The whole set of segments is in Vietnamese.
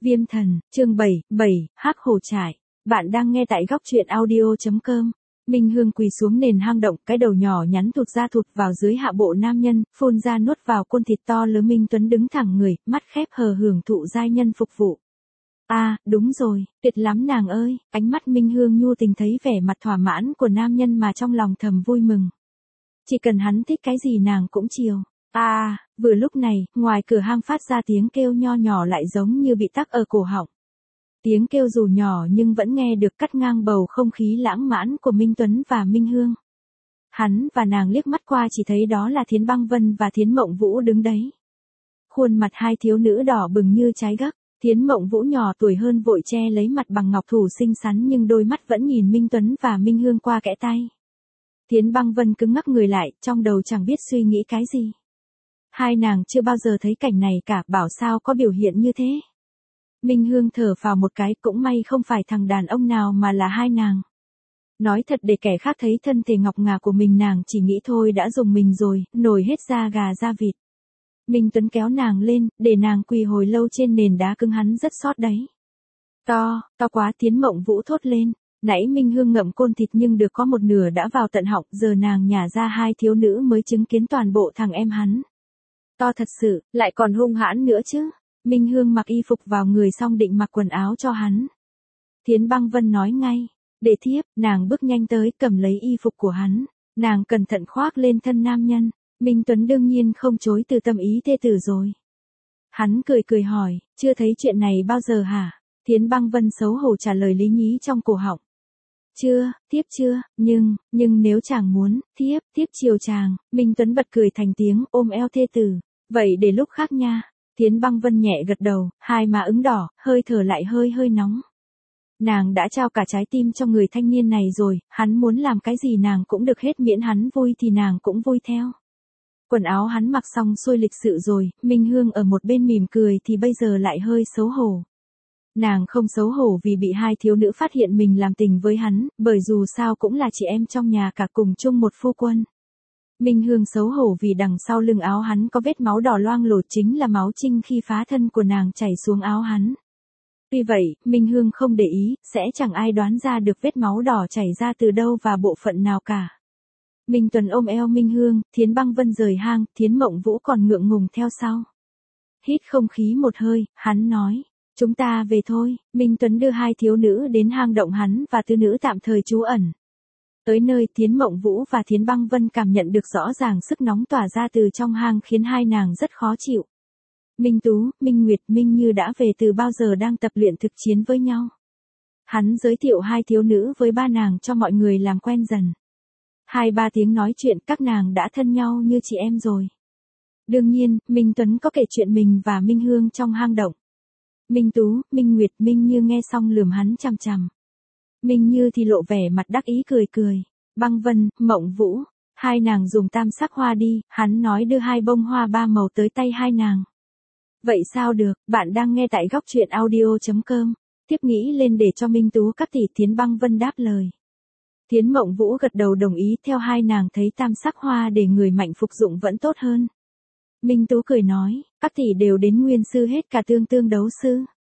Viêm thần, chương 7, Hắc Hổ Trại. Bạn đang nghe tại góc truyện audio.com. Minh Hương quỳ xuống nền hang động, cái đầu nhỏ nhắn thụt ra thụt vào dưới hạ bộ nam nhân, phun ra nuốt vào côn thịt to lớn. Minh Tuấn đứng thẳng người, mắt khép hờ hưởng thụ giai nhân phục vụ. Đúng rồi, tuyệt lắm nàng ơi. Ánh mắt Minh Hương nhu tình thấy vẻ mặt thỏa mãn của nam nhân mà trong lòng thầm vui mừng. Chỉ cần hắn thích cái gì nàng cũng chiều. Vừa lúc này, ngoài cửa hang phát ra tiếng kêu nho nhỏ lại giống như bị tắc ở cổ họng. Tiếng kêu dù nhỏ nhưng vẫn nghe được cắt ngang bầu không khí lãng mạn của Minh Tuấn và Minh Hương. Hắn và nàng liếc mắt qua chỉ thấy đó là Thiến Băng Vân và Thiến Mộng Vũ đứng đấy. Khuôn mặt hai thiếu nữ đỏ bừng như trái gấc. Thiến Mộng Vũ nhỏ tuổi hơn vội che lấy mặt bằng ngọc thủ xinh xắn nhưng đôi mắt vẫn nhìn Minh Tuấn và Minh Hương qua kẽ tay. Thiến Băng Vân cứng ngắc người lại, trong đầu chẳng biết suy nghĩ cái gì. Hai nàng chưa bao giờ thấy cảnh này cả, bảo sao có biểu hiện như thế. Minh Hương thở phào một cái, cũng may không phải thằng đàn ông nào mà là hai nàng. Nói thật, để kẻ khác thấy thân thể ngọc ngà của mình nàng chỉ nghĩ thôi đã dùng mình rồi, nổi hết da gà da vịt. Minh Tuấn kéo nàng lên, để nàng quỳ hồi lâu trên nền đá cứng, hắn rất xót đấy. To quá, Thiến Mộng Vũ thốt lên. Nãy Minh Hương ngậm côn thịt nhưng được có một nửa đã vào tận họng, giờ nàng nhả ra hai thiếu nữ mới chứng kiến toàn bộ thằng em hắn. To thật sự, lại còn hung hãn nữa chứ. Minh Hương mặc y phục vào người xong định mặc quần áo cho hắn. Thiến Băng Vân nói ngay, để thiếp. Nàng bước nhanh tới cầm lấy y phục của hắn. Nàng cẩn thận khoác lên thân nam nhân. Minh Tuấn đương nhiên không chối từ tâm ý thê tử rồi. Hắn cười hỏi, chưa thấy chuyện này bao giờ hả? Thiến Băng Vân xấu hổ trả lời lý nhí trong cổ họng. Chưa, thiếp chưa, nhưng nếu chàng muốn, thiếp chiều chàng. Minh Tuấn bật cười thành tiếng, ôm eo thê tử. Vậy để lúc khác nha. Thiến Băng Vân nhẹ gật đầu, hai má ửng đỏ, hơi thở lại hơi nóng. Nàng đã trao cả trái tim cho người thanh niên này rồi, hắn muốn làm cái gì nàng cũng được hết, miễn hắn vui thì nàng cũng vui theo. Quần áo hắn mặc xong xuôi lịch sự rồi, Minh Hương ở một bên mỉm cười thì bây giờ lại hơi xấu hổ. Nàng không xấu hổ vì bị hai thiếu nữ phát hiện mình làm tình với hắn, bởi dù sao cũng là chị em trong nhà cả, cùng chung một phu quân. Minh Hương xấu hổ vì đằng sau lưng áo hắn có vết máu đỏ loang lổ, chính là máu trinh khi phá thân của nàng chảy xuống áo hắn. Tuy vậy, Minh Hương không để ý, sẽ chẳng ai đoán ra được vết máu đỏ chảy ra từ đâu và bộ phận nào cả. Minh Tuấn ôm eo Minh Hương, Thiến Băng Vân rời hang, Thiến Mộng Vũ còn ngượng ngùng theo sau. Hít không khí một hơi, hắn nói, chúng ta về thôi. Minh Tuấn đưa hai thiếu nữ đến hang động hắn và tứ nữ tạm thời trú ẩn. Tới nơi, Thiến Mộng Vũ và Thiến Băng Vân cảm nhận được rõ ràng sức nóng tỏa ra từ trong hang khiến hai nàng rất khó chịu. Minh Tú, Minh Nguyệt, Minh Như đã về từ bao giờ đang tập luyện thực chiến với nhau. Hắn giới thiệu hai thiếu nữ với ba nàng cho mọi người làm quen dần. 2-3 tiếng nói chuyện, các nàng đã thân nhau như chị em rồi. Đương nhiên, Minh Tuấn có kể chuyện mình và Minh Hương trong hang động. Minh Tú, Minh Nguyệt, Minh Như nghe xong lườm hắn chằm chằm. Minh Như thì lộ vẻ mặt đắc ý cười. Băng Vân, Mộng Vũ, hai nàng dùng tam sắc hoa đi, hắn nói đưa 2 bông hoa 3 màu tới tay hai nàng. Vậy sao được, bạn đang nghe tại góc truyện audio.com. Tiếp nghĩ lên để cho Minh Tú các tỷ. Thiến Băng Vân đáp lời. Thiến Mộng Vũ gật đầu đồng ý, theo hai nàng thấy tam sắc hoa để người mạnh phục dụng vẫn tốt hơn. Minh Tú cười nói, các tỷ đều đến nguyên sư hết cả, tương đấu sư.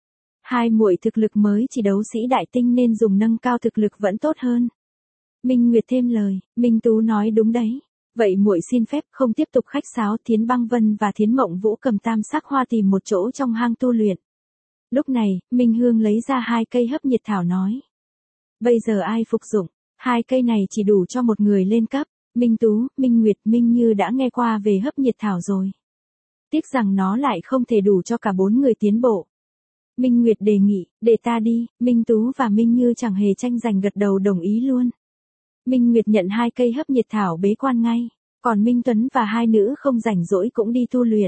Hai muội thực lực mới chỉ đấu sĩ đại tinh nên dùng nâng cao thực lực vẫn tốt hơn. Minh Nguyệt thêm lời, Minh Tú nói đúng đấy. Vậy muội xin phép không tiếp tục khách sáo. Thiến Băng Vân và Thiến Mộng Vũ cầm tam sắc hoa tìm một chỗ trong hang tu luyện. Lúc này, Minh Hương lấy ra 2 cây hấp nhiệt thảo nói. Bây giờ ai phục dụng? 2 cây này chỉ đủ cho một người lên cấp. Minh Tú, Minh Nguyệt, Minh Như đã nghe qua về hấp nhiệt thảo rồi. Tiếc rằng nó lại không thể đủ cho cả 4 người tiến bộ. Minh Nguyệt đề nghị, để ta đi. Minh Tú và Minh Như chẳng hề tranh giành gật đầu đồng ý luôn. Minh Nguyệt nhận 2 cây hấp nhiệt thảo bế quan ngay. Còn Minh Tuấn và hai nữ không rảnh rỗi cũng đi tu luyện.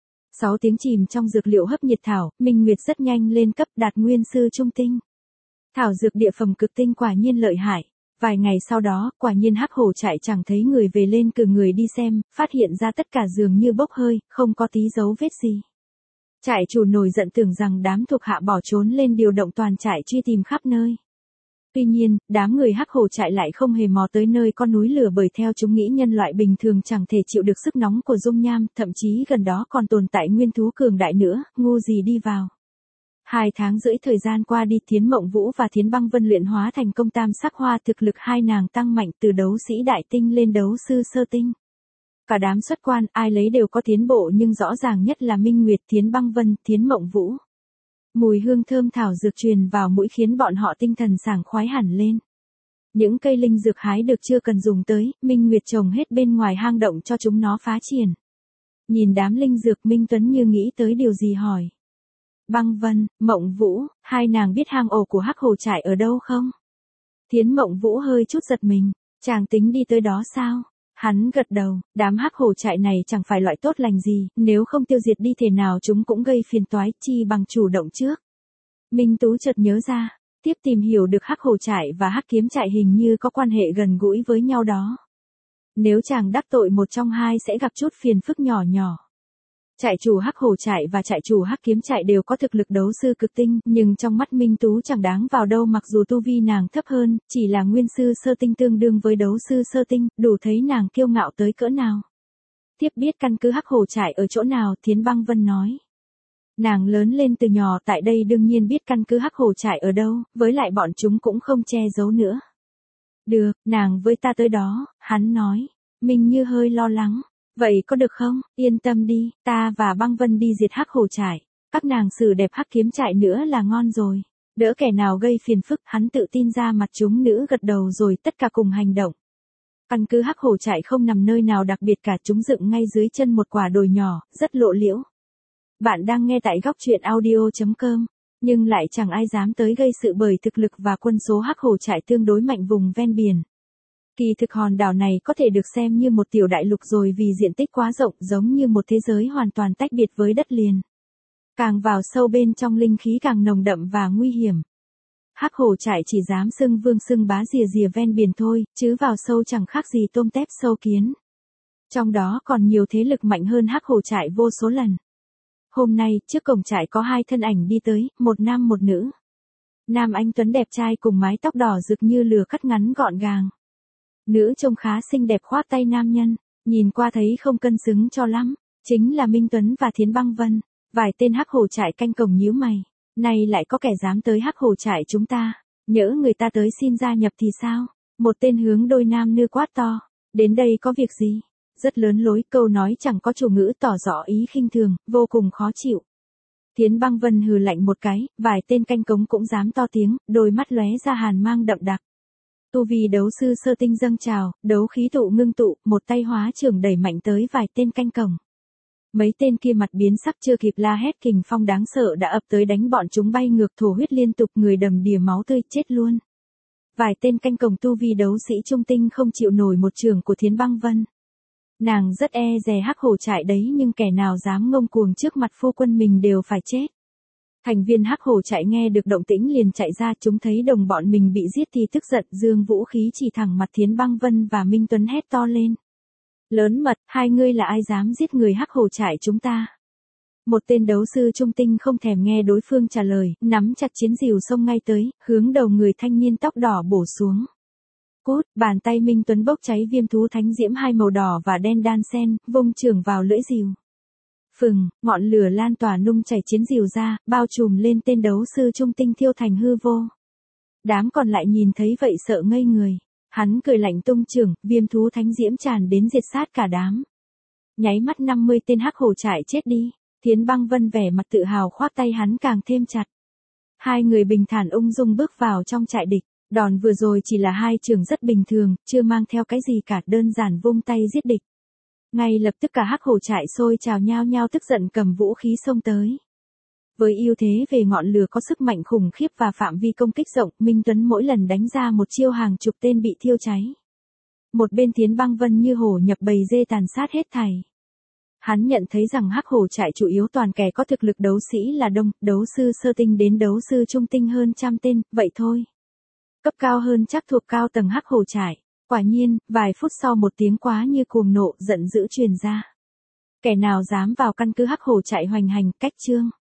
6 tiếng chìm trong dược liệu hấp nhiệt thảo, Minh Nguyệt rất nhanh lên cấp đạt nguyên sư trung tinh. Thảo dược địa phẩm cực tinh quả nhiên lợi hại. Vài ngày sau đó, quả nhiên Hắc Hổ Trại chẳng thấy người về, lên cử người đi xem, phát hiện ra tất cả dường như bốc hơi, không có tí dấu vết gì. Trại chủ nổi giận tưởng rằng đám thuộc hạ bỏ trốn lên điều động toàn trại truy tìm khắp nơi. Tuy nhiên, đám người Hắc Hổ Trại lại không hề mò tới nơi con núi lửa, bởi theo chúng nghĩ nhân loại bình thường chẳng thể chịu được sức nóng của dung nham, thậm chí gần đó còn tồn tại nguyên thú cường đại nữa, ngu gì đi vào. 2 tháng rưỡi thời gian qua đi, Thiến Mộng Vũ và Thiến Băng Vân luyện hóa thành công tam sắc hoa, thực lực hai nàng tăng mạnh từ đấu sĩ đại tinh lên đấu sư sơ tinh. Cả đám xuất quan, ai lấy đều có tiến bộ, nhưng rõ ràng nhất là Minh Nguyệt, Thiến Băng Vân, Thiến Mộng Vũ. Mùi hương thơm thảo dược truyền vào mũi khiến bọn họ tinh thần sảng khoái hẳn lên. Những cây linh dược hái được chưa cần dùng tới, Minh Nguyệt trồng hết bên ngoài hang động cho chúng nó phá triển. Nhìn đám linh dược, Minh Tuấn như nghĩ tới điều gì hỏi. Băng Vân, Mộng Vũ, hai nàng biết hang ổ của Hắc Hổ trại ở đâu không? Thiến Mộng Vũ hơi chút giật mình, chàng tính đi tới đó sao? Hắn gật đầu, đám Hắc Hổ trại này chẳng phải loại tốt lành gì, nếu không tiêu diệt đi thể nào chúng cũng gây phiền toái, chi bằng chủ động trước. Minh Tú chợt nhớ ra, tiếp tìm hiểu được Hắc Hổ trại và Hắc Kiếm trại hình như có quan hệ gần gũi với nhau đó. Nếu chàng đắc tội một trong hai sẽ gặp chút phiền phức nhỏ nhỏ. Trại chủ Hắc Hổ trại và trại chủ Hắc Kiếm trại đều có thực lực đấu sư cực tinh, nhưng trong mắt Minh Tú chẳng đáng vào đâu, mặc dù tu vi nàng thấp hơn, chỉ là nguyên sư sơ tinh tương đương với đấu sư sơ tinh, đủ thấy nàng kiêu ngạo tới cỡ nào. Tiếp biết căn cứ Hắc Hổ trại ở chỗ nào, Thiến Băng Vân nói. Nàng lớn lên từ nhỏ tại đây đương nhiên biết căn cứ Hắc Hổ trại ở đâu, với lại bọn chúng cũng không che giấu nữa. Được, nàng với ta tới đó, hắn nói. Minh Như hơi lo lắng. Vậy có được không? Yên tâm đi, ta và Băng Vân đi diệt Hắc Hổ trại. Các nàng xử đẹp Hắc Kiếm trại nữa là ngon rồi. Đỡ kẻ nào gây phiền phức, hắn tự tin ra mặt chúng nữ gật đầu rồi tất cả cùng hành động. Căn cứ Hắc Hổ trại không nằm nơi nào đặc biệt cả, chúng dựng ngay dưới chân một quả đồi nhỏ, rất lộ liễu. Bạn đang nghe tại góc truyện audio.com, nhưng lại chẳng ai dám tới gây sự bởi thực lực và quân số Hắc Hổ trại tương đối mạnh vùng ven biển. Kỳ thực hòn đảo này có thể được xem như một tiểu đại lục rồi, vì diện tích quá rộng, giống như một thế giới hoàn toàn tách biệt với đất liền. Càng vào sâu bên trong linh khí càng nồng đậm và nguy hiểm. Hắc Hổ trại chỉ dám xưng vương xưng bá rìa rìa ven biển thôi, chứ vào sâu chẳng khác gì tôm tép sâu kiến. Trong đó còn nhiều thế lực mạnh hơn Hắc Hổ trại vô số lần. Hôm nay, trước cổng trại có hai thân ảnh đi tới, một nam một nữ. Nam anh tuấn đẹp trai cùng mái tóc đỏ rực như lửa cắt ngắn gọn gàng. Nữ trông khá xinh đẹp khoác tay nam nhân, nhìn qua thấy không cân xứng cho lắm, chính là Minh Tuấn và Thiến Băng Vân. Vài tên Hắc Hổ trại canh cổng nhíu mày, nay lại có kẻ dám tới Hắc Hổ trại chúng ta, nhỡ người ta tới xin gia nhập thì sao? Một tên hướng đôi nam nữ quát to, đến đây có việc gì? Rất lớn lối, câu nói chẳng có chủ ngữ tỏ rõ ý khinh thường, vô cùng khó chịu. Thiến Băng Vân hừ lạnh một cái, vài tên canh cống cũng dám to tiếng, đôi mắt lóe ra hàn mang đậm đặc. Tu vi đấu sư sơ tinh dâng trào, đấu khí tụ ngưng tụ, một tay hóa trưởng đẩy mạnh tới vài tên canh cổng. Mấy tên kia mặt biến sắc, chưa kịp la hét, kình phong đáng sợ đã ập tới đánh bọn chúng bay ngược, thổ huyết liên tục, người đầm đìa máu tươi, chết luôn. Vài tên canh cổng tu vi đấu sĩ trung tinh không chịu nổi một chưởng của Thiến Băng Vân. Nàng rất e dè Hắc Hổ trại đấy, nhưng kẻ nào dám ngông cuồng trước mặt phu quân mình đều phải chết. Thành viên Hắc Hổ trại nghe được động tĩnh liền chạy ra, chúng thấy đồng bọn mình bị giết thì tức giận, giương vũ khí chỉ thẳng mặt Thiến Băng Vân và Minh Tuấn, hét to lên. Lớn mật, hai ngươi là ai dám giết người Hắc Hổ trại chúng ta? Một tên đấu sư trung tinh không thèm nghe đối phương trả lời, nắm chặt chiến rìu xông ngay tới, hướng đầu người thanh niên tóc đỏ bổ xuống. Cút, bàn tay Minh Tuấn bốc cháy viêm thú thánh diễm hai màu đỏ và đen đan xen, vung chưởng vào lưỡi rìu. Phừng, ngọn lửa lan tỏa nung chảy chiến rìu ra, bao trùm lên tên đấu sư trung tinh, thiêu thành hư vô. Đám còn lại nhìn thấy vậy sợ ngây người. Hắn cười lạnh tung chưởng, viêm thú thánh diễm tràn đến diệt sát cả đám. Nháy mắt 50 tên Hắc Hổ trại chết đi. Thiến Băng Vân vẻ mặt tự hào khoác tay hắn càng thêm chặt. Hai người bình thản ung dung bước vào trong trại địch. Đòn vừa rồi chỉ là hai chưởng rất bình thường, chưa mang theo cái gì cả, đơn giản vung tay giết địch. Ngay lập tức cả Hắc Hổ trại sôi trào nhao nhao tức giận cầm vũ khí xông tới. Với ưu thế về ngọn lửa có sức mạnh khủng khiếp và phạm vi công kích rộng, Minh Tuấn mỗi lần đánh ra một chiêu hàng chục tên bị thiêu cháy. Một bên Thiến Băng Vân như hổ nhập bầy dê tàn sát hết thảy. Hắn nhận thấy rằng Hắc Hổ trại chủ yếu toàn kẻ có thực lực đấu sĩ là đông, đấu sư sơ tinh đến đấu sư trung tinh hơn 100 tên, vậy thôi. Cấp cao hơn chắc thuộc cao tầng Hắc Hổ trại. Quả nhiên, vài phút sau một tiếng quá như cuồng nộ giận dữ truyền ra. Kẻ nào dám vào căn cứ Hắc Hổ trại hoành hành, cách chương.